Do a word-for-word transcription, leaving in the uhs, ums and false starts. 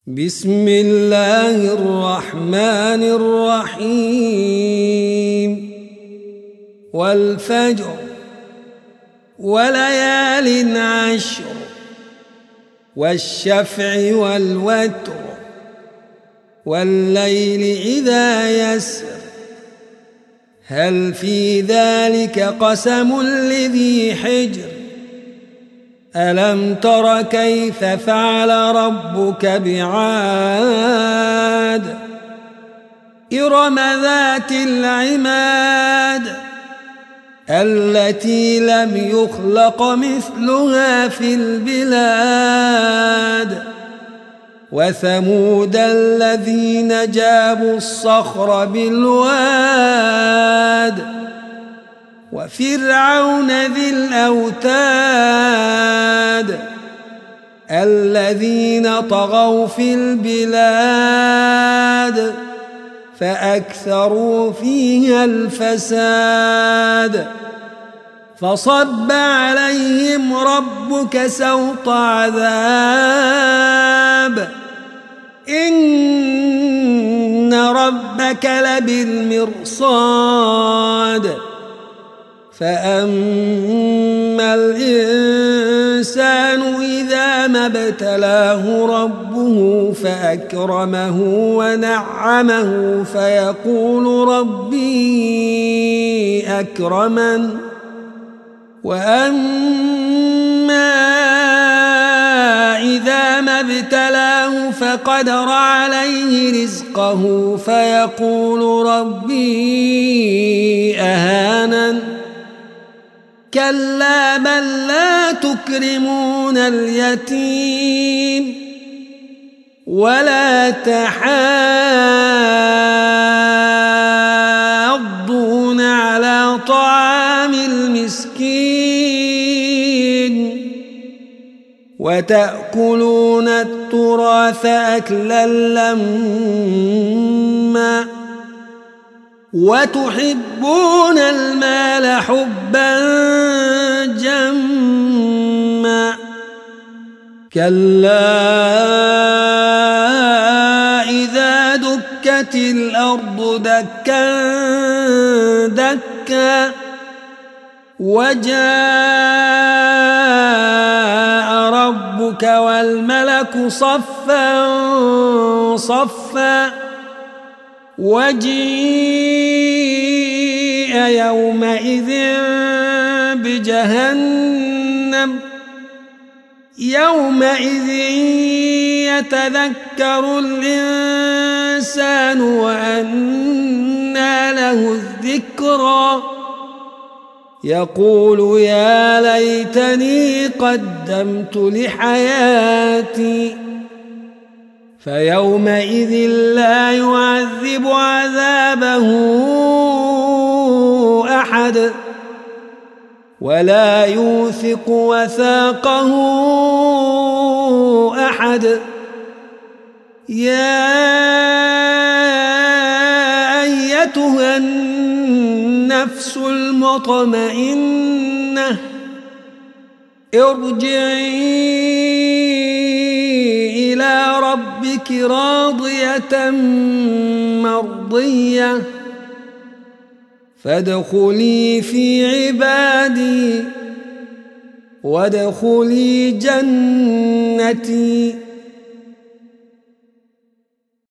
بسم الله الرحمن الرحيم والفجر وليال عشر والشفع والوتر والليل إذا يسر هل في ذلك قسم لذي حجر ألم تر كيف فعل ربك بعاد إرم ذات العماد التي لم يخلق مثلها في البلاد وثمود الذين جابوا الصخر بالواد وفرعون ذي الأوتاد الذين طغوا في البلاد فأكثروا فيها الفساد فصب عليهم ربك سوط عذاب إن ربك لبالمرصاد فأما الإنسان إذا ما ابتلاه ربه فأكرمه ونعمه فيقول ربي أكرمن وأما إذا ما ابتلاه فقدر عليه رزقه فيقول ربي أهانن كلا بل لا تكرمون اليتيم ولا تحاضون على طعام المسكين وتأكلون التراث أكلا لما وتحبون المال حبا جما كلا إذا دكت الأرض دكا دكا وجاء ربك والملك صفا صفا وجيء يومئذ بجهنم يومئذ يتذكر الإنسان وأنى له الذكرى يقول يا ليتني قدمت لحياتي فيومئذ لا يعذب عذابه أحد ولا يوثق وثاقه أحد يا أيتها النفس المطمئنة ارجعي إلى ربك راضية مرضية فادخلي في عبادي وادخلي جنتي